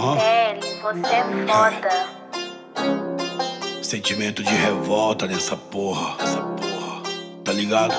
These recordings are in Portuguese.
Kelly, você é foda. Sentimento de revolta nessa porra, tá ligado?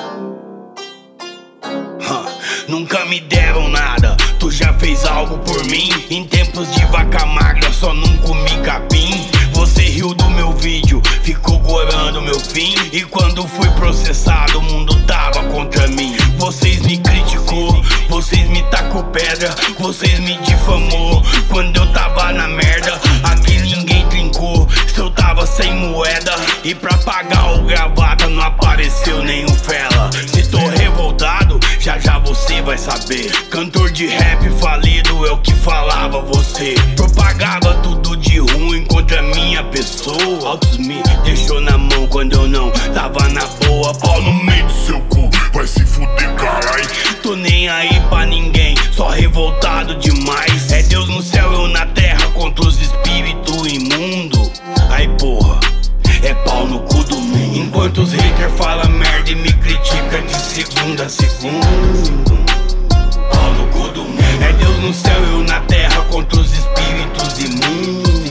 Nunca me deram nada, tu já fez algo por mim. Em tempos de vaca magra só não comi capim. Você riu do meu vídeo, ficou gorando meu fim. E quando fui processado o mundo tava contra mim. Vocês me criticou, vocês me tacou pedra, vocês me difamou. Quando eu tava na merda, aqui ninguém trincou. Se eu tava sem moeda e pra pagar o gravata não apareceu nenhum fela. Se tô revoltado, já já você vai saber. Cantor de rap falido é o que falava você. Propagava tudo de ruim contra minha pessoa. Altos me deixou na mão quando eu não tava na boa. Pau no meio do seu cu, vai se fuder, carai. Tô nem aí pra ninguém, só revoltado demais. É Deus no céu, eu na terra contra os espíritos imundos. Aí porra, é pau no cu do mundo. Enquanto os haters falam merda e me critica de segunda a segunda. Pau no cu do mundo. É Deus no céu, eu na terra contra os espíritos imundos.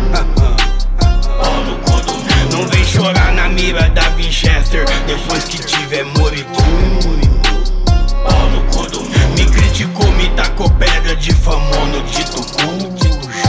Pau no cu do mundo. Não vem chorar na mira da Winchester depois que tiver moribundo. Pau no cu do mundo. Me criticou, me tacou pedra, difamou no dito cu.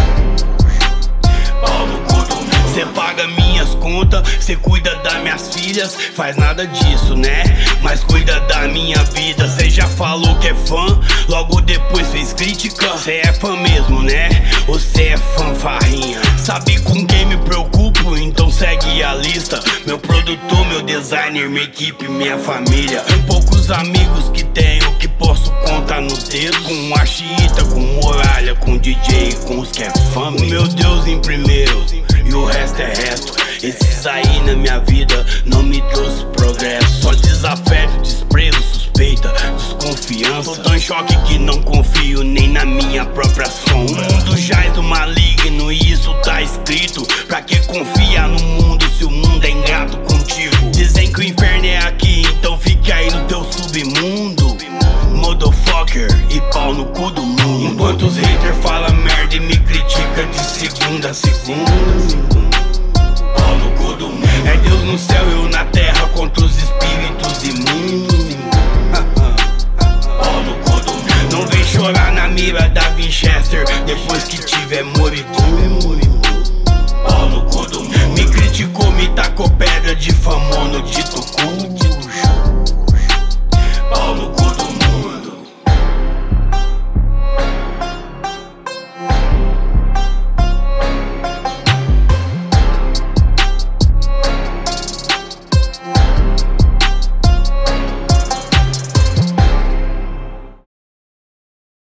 Cê paga minhas contas, cê cuida das minhas filhas. Faz nada disso, né? Mas cuida da minha vida. Cê já falou que é fã, logo depois fez crítica. Cê é fã mesmo, né? Ou cê é fanfarrinha? Sabe com quem me preocupo? Então segue a lista. Meu produtor, meu designer, minha equipe, minha família. Tem poucos amigos que tenho que posso contar nos dedos. Com a Chita, com Muralha, com DJ, com os que é fã. O meu Deus em primeiro e o resto é resto. Esses aí na minha vida não me trouxe progresso. Só desafeto, desprezo, suspeita, desconfiança. Tô tão em choque que não confio nem na minha própria sombra. O mundo jaz do maligno e isso tá escrito. Pra que confia no mundo se o mundo é ingrato contigo? Dizem que o inferno é aqui, então fique aí no teu submundo. Motherfucker e pau no cu do mundo. Enquanto os haters falam merda e me critica de segunda a segunda. Pau no cu do mundo. É Deus no céu, eu na terra contra os espíritos imundos.